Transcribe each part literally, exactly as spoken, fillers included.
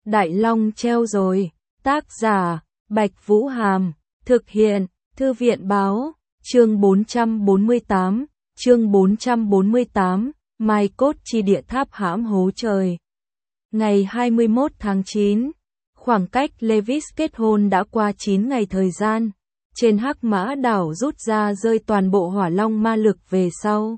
Đại Long treo rồi. Tác giả, Bạch Vũ Hàm. Thực hiện, Thư viện Báo. Chương bốn trăm bốn mươi tám. Chương bốn trăm bốn mươi tám. Mai cốt chi địa tháp hãm hố trời. Ngày hai mươi mốt tháng chín. Khoảng cách Lewis kết hôn đã qua chín ngày thời gian. Trên Hắc Mã đảo rút ra rơi toàn bộ hỏa long ma lực về sau.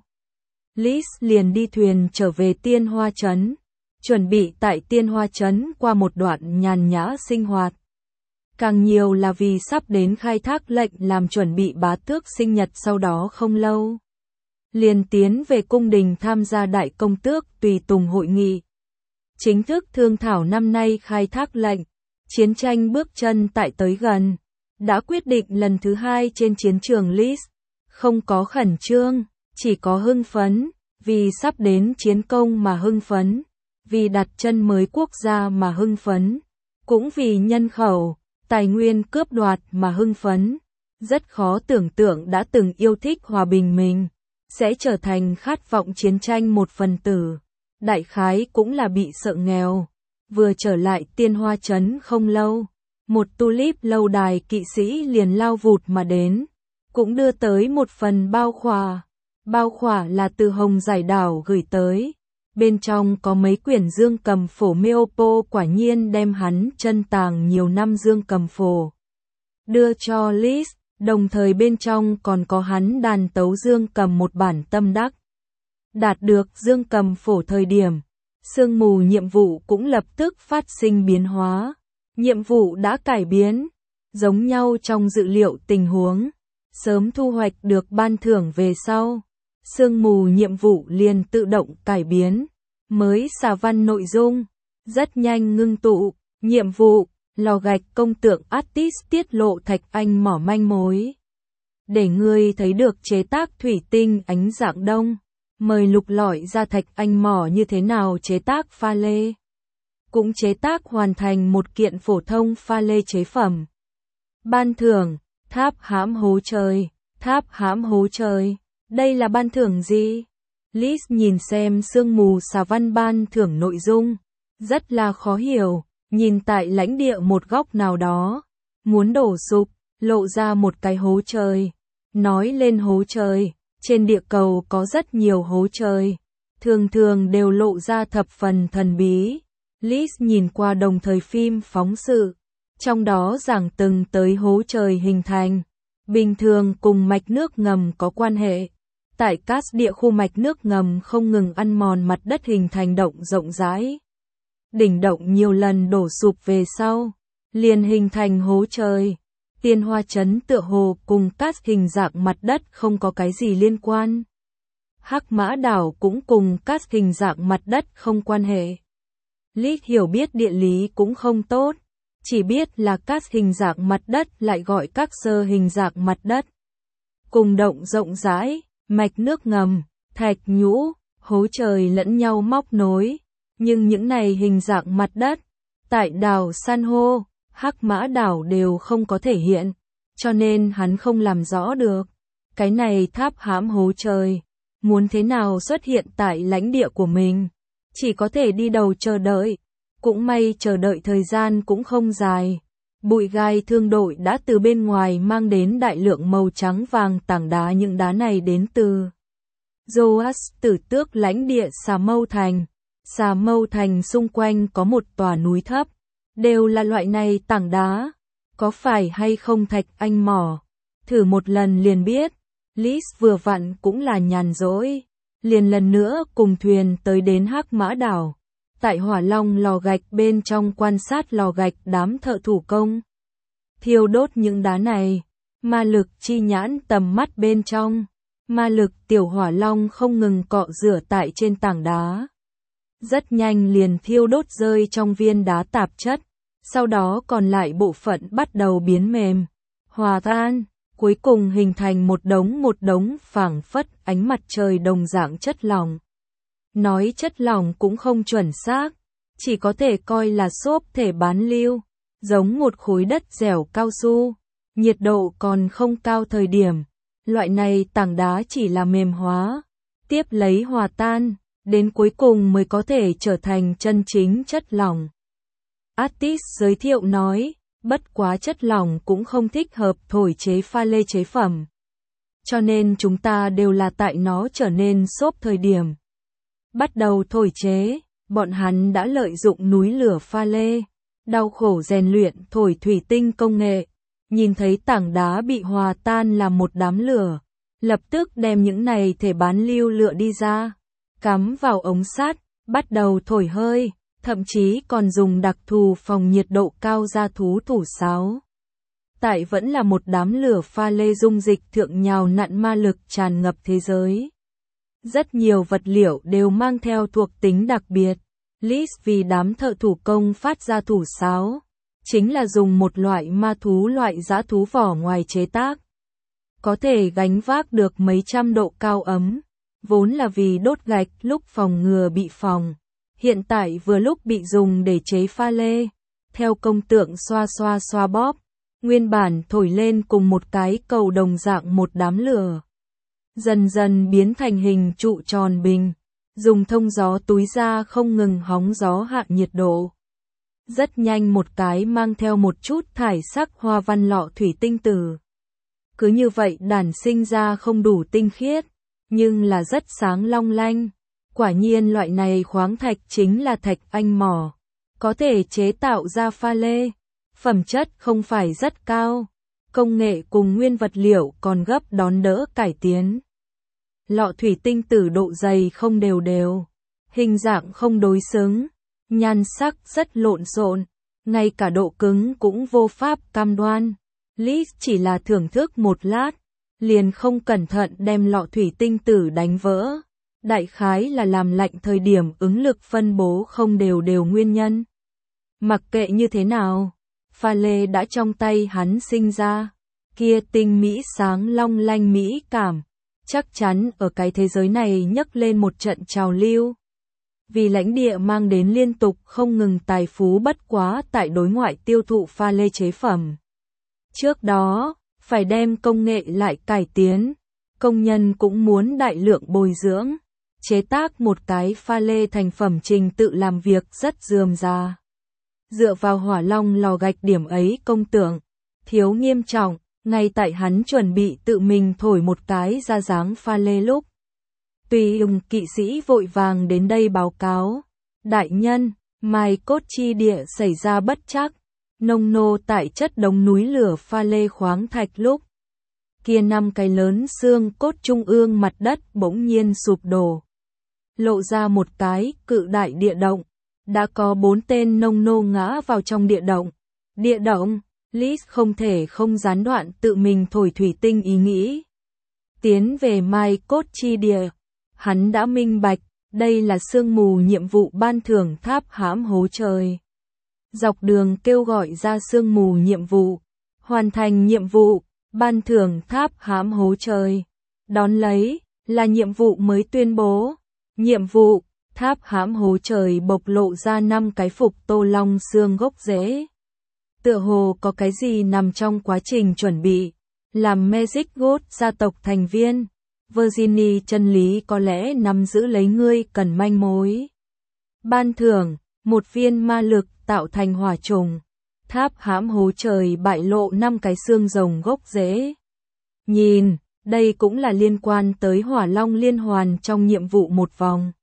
Liz liền đi thuyền trở về Tiên Hoa Trấn. Chuẩn bị tại Tiên Hoa Trấn qua một đoạn nhàn nhã sinh hoạt. Càng nhiều là vì sắp đến khai thác lệnh làm chuẩn bị bá tước sinh nhật sau đó không lâu. Liền tiến về cung đình tham gia đại công tước tùy tùng hội nghị. Chính thức thương thảo năm nay khai thác lệnh, chiến tranh bước chân tại tới gần. Đã quyết định lần thứ hai trên chiến trường Liz. Không có khẩn trương, chỉ có hưng phấn, vì sắp đến chiến công mà hưng phấn. Vì đặt chân mới quốc gia mà hưng phấn, cũng vì nhân khẩu, tài nguyên cướp đoạt mà hưng phấn. Rất khó tưởng tượng đã từng yêu thích hòa bình mình, sẽ trở thành khát vọng chiến tranh một phần tử. Đại khái cũng là bị sợ nghèo. Vừa trở lại Tiên Hoa Trấn không lâu, một tulip lâu đài kỵ sĩ liền lao vụt mà đến, cũng đưa tới một phần bao khỏa. Bao khỏa là từ Hồng Giải Đảo gửi tới. Bên trong có mấy quyển dương cầm phổ Meopo, quả nhiên đem hắn chân tàng nhiều năm dương cầm phổ đưa cho Liz, đồng thời bên trong còn có hắn đàn tấu dương cầm một bản tâm đắc. Đạt được dương cầm phổ thời điểm, sương mù nhiệm vụ cũng lập tức phát sinh biến hóa. Nhiệm vụ đã cải biến, giống nhau trong dự liệu tình huống, sớm thu hoạch được ban thưởng về sau. Sương mù nhiệm vụ liền tự động cải biến, mới xà văn nội dung, rất nhanh ngưng tụ. Nhiệm vụ, lò gạch công tượng Attis tiết lộ thạch anh mỏ manh mối. Để ngươi thấy được chế tác thủy tinh ánh dạng đông, mời lục lọi ra thạch anh mỏ như thế nào chế tác pha lê. Cũng chế tác hoàn thành một kiện phổ thông pha lê chế phẩm. Ban thưởng, tháp hãm hố trời, tháp hãm hố trời. Đây là ban thưởng gì? Liz nhìn xem sương mù xà văn ban thưởng nội dung, rất là khó hiểu, nhìn tại lãnh địa một góc nào đó, muốn đổ sụp, lộ ra một cái hố trời. Nói lên hố trời, trên địa cầu có rất nhiều hố trời, thường thường đều lộ ra thập phần thần bí. Liz nhìn qua đồng thời phim phóng sự, trong đó giảng từng tới hố trời hình thành, bình thường cùng mạch nước ngầm có quan hệ. Tại các địa khu mạch nước ngầm không ngừng ăn mòn mặt đất hình thành động rộng rãi. Đỉnh động nhiều lần đổ sụp về sau, liền hình thành hố trời. Tiên Hoa Trấn tựa hồ cùng các hình dạng mặt đất không có cái gì liên quan. Hắc Mã đảo cũng cùng các hình dạng mặt đất không quan hệ. Liz hiểu biết địa lý cũng không tốt, chỉ biết là các hình dạng mặt đất lại gọi các sơ hình dạng mặt đất. Cùng động rộng rãi, mạch nước ngầm, thạch nhũ, hố trời lẫn nhau móc nối, nhưng những này hình dạng mặt đất, tại đảo San hô, Hắc Mã đảo đều không có thể hiện, cho nên hắn không làm rõ được. Cái này tháp hãm hố trời, muốn thế nào xuất hiện tại lãnh địa của mình, chỉ có thể đi đầu chờ đợi, cũng may chờ đợi thời gian cũng không dài. Bụi gai thương đội đã từ bên ngoài mang đến đại lượng màu trắng vàng tảng đá, những đá này đến từ Joas tử tước lãnh địa Xà Mâu Thành. Xà Mâu Thành xung quanh có một tòa núi thấp, đều là loại này tảng đá. Có phải hay không thạch anh mỏ? Thử một lần liền biết. Liz vừa vặn cũng là nhàn rỗi, liền lần nữa cùng thuyền tới đến Hắc Mã đảo. Tại hỏa long lò gạch bên trong quan sát lò gạch đám thợ thủ công thiêu đốt những đá này, ma lực chi nhãn tầm mắt bên trong, ma lực tiểu hỏa long không ngừng cọ rửa tại trên tảng đá. Rất nhanh liền thiêu đốt rơi trong viên đá tạp chất, sau đó còn lại bộ phận bắt đầu biến mềm, hòa tan, cuối cùng hình thành một đống một đống phảng phất ánh mặt trời đồng dạng chất lỏng. Nói chất lỏng cũng không chuẩn xác, chỉ có thể coi là xốp thể bán lưu, giống một khối đất dẻo cao su. Nhiệt độ còn không cao thời điểm, loại này tảng đá chỉ là mềm hóa, tiếp lấy hòa tan, đến cuối cùng mới có thể trở thành chân chính chất lỏng. Artist giới thiệu nói, bất quá chất lỏng cũng không thích hợp thổi chế pha lê chế phẩm. Cho nên chúng ta đều là tại nó trở nên xốp thời điểm bắt đầu thổi chế, bọn hắn đã lợi dụng núi lửa pha lê, đau khổ rèn luyện thổi thủy tinh công nghệ, nhìn thấy tảng đá bị hòa tan làm một đám lửa, lập tức đem những này thể bán lưu lựa đi ra, cắm vào ống sắt, bắt đầu thổi hơi, thậm chí còn dùng đặc thù phòng nhiệt độ cao ra thú thủ sáo. Tại vẫn là một đám lửa pha lê dung dịch thượng nhào nặn ma lực tràn ngập thế giới. Rất nhiều vật liệu đều mang theo thuộc tính đặc biệt. Liz vì đám thợ thủ công phát ra thủ sáo, chính là dùng một loại ma thú loại dã thú vỏ ngoài chế tác. Có thể gánh vác được mấy trăm độ cao ấm, vốn là vì đốt gạch lúc phòng ngừa bị phỏng. Hiện tại vừa lúc bị dùng để chế pha lê, theo công tượng xoa xoa xoa bóp, nguyên bản thổi lên cùng một cái cầu đồng dạng một đám lửa. Dần dần biến thành hình trụ tròn bình, dùng thông gió túi ra không ngừng hóng gió hạ nhiệt độ. Rất nhanh một cái mang theo một chút thải sắc hoa văn lọ thủy tinh tử. Cứ như vậy đản sinh ra không đủ tinh khiết, nhưng là rất sáng long lanh. Quả nhiên loại này khoáng thạch chính là thạch anh mỏ, có thể chế tạo ra pha lê. Phẩm chất không phải rất cao, công nghệ cùng nguyên vật liệu còn gấp đón đỡ cải tiến. Lọ thủy tinh tử độ dày không đều đều, hình dạng không đối xứng, nhan sắc rất lộn xộn, ngay cả độ cứng cũng vô pháp cam đoan. Liz chỉ là thưởng thức một lát, liền không cẩn thận đem lọ thủy tinh tử đánh vỡ. Đại khái là làm lạnh thời điểm ứng lực phân bố không đều đều nguyên nhân. Mặc kệ như thế nào, pha lê đã trong tay hắn sinh ra, kia tinh mỹ sáng long lanh mỹ cảm, chắc chắn ở cái thế giới này nhấc lên một trận trào lưu. Vì lãnh địa mang đến liên tục không ngừng tài phú bất quá tại đối ngoại tiêu thụ pha lê chế phẩm. Trước đó, phải đem công nghệ lại cải tiến, công nhân cũng muốn đại lượng bồi dưỡng, chế tác một cái pha lê thành phẩm trình tự làm việc rất rườm rà. Dựa vào hỏa long lò gạch điểm ấy công tưởng, thiếu nghiêm trọng, ngay tại hắn chuẩn bị tự mình thổi một cái ra dáng pha lê lúc. Tùy ung kỵ sĩ vội vàng đến đây báo cáo, đại nhân, mai cốt chi địa xảy ra bất trắc, nông nô tại chất đống núi lửa pha lê khoáng thạch lúc. Kia năm cái lớn xương cốt trung ương mặt đất bỗng nhiên sụp đổ. Lộ ra một cái cự đại địa động. Đã có bốn tên nông nô ngã vào trong địa động. Địa động, Liz không thể không gián đoạn tự mình thổi thủy tinh ý nghĩ. Tiến về mai cốt chi địa, hắn đã minh bạch, đây là sương mù nhiệm vụ ban thưởng tháp hãm hố trời. Dọc đường kêu gọi ra sương mù nhiệm vụ, hoàn thành nhiệm vụ, ban thưởng tháp hãm hố trời. Đón lấy, là nhiệm vụ mới tuyên bố. Nhiệm vụ, tháp hãm hố trời bộc lộ ra năm cái phục tô long xương gốc rễ. Tựa hồ có cái gì nằm trong quá trình chuẩn bị, làm Magic God gia tộc thành viên. Virginie chân lý có lẽ nắm giữ lấy ngươi cần manh mối. Ban thưởng, một viên ma lực tạo thành hỏa trùng. Tháp hãm hố trời bại lộ năm cái xương rồng gốc rễ. Nhìn, đây cũng là liên quan tới hỏa long liên hoàn trong nhiệm vụ một vòng.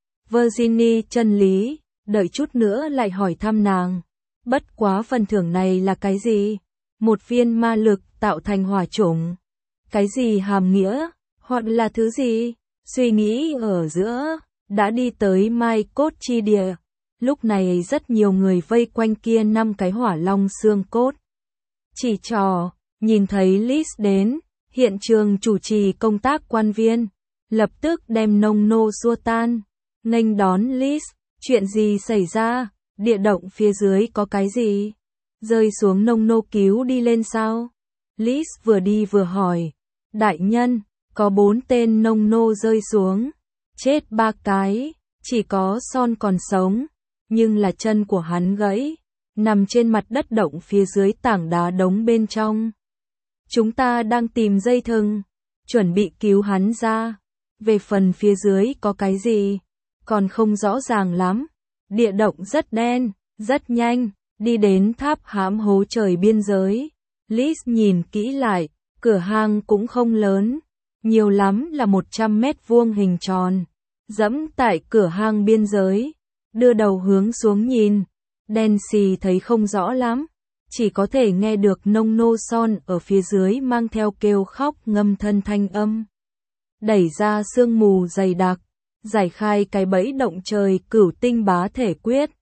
Virginie chân lý, đợi chút nữa lại hỏi thăm nàng. Bất quá phần thưởng này là cái gì? Một viên ma lực tạo thành hỏa trùng. Cái gì hàm nghĩa? Hoặc là thứ gì? Suy nghĩ ở giữa, đã đi tới mai cốt chi địa. Lúc này rất nhiều người vây quanh kia năm cái hỏa long xương cốt. Chỉ trò, nhìn thấy Liz đến, hiện trường chủ trì công tác quan viên, lập tức đem nông nô xua tan. Nghênh đón Liz, chuyện gì xảy ra? Địa động phía dưới có cái gì? Rơi xuống nông nô cứu đi lên sao? Liz vừa đi vừa hỏi. Đại nhân, có bốn tên nông nô rơi xuống. Chết ba cái, chỉ có Son còn sống. Nhưng là chân của hắn gãy, nằm trên mặt đất động phía dưới tảng đá đống bên trong. Chúng ta đang tìm dây thừng, chuẩn bị cứu hắn ra. Về phần phía dưới có cái gì, còn không rõ ràng lắm. Địa động rất đen, rất nhanh, đi đến tháp hãm hố trời biên giới. Liz nhìn kỹ lại, cửa hang cũng không lớn, nhiều lắm là một trăm mét vuông hình tròn. Dẫm tại cửa hang biên giới, đưa đầu hướng xuống nhìn, Dancy thấy không rõ lắm, chỉ có thể nghe được nông nô son ở phía dưới mang theo kêu khóc ngâm thân thanh âm. Đẩy ra sương mù dày đặc, giải khai cái bẫy động trời cửu tinh bá thể quyết.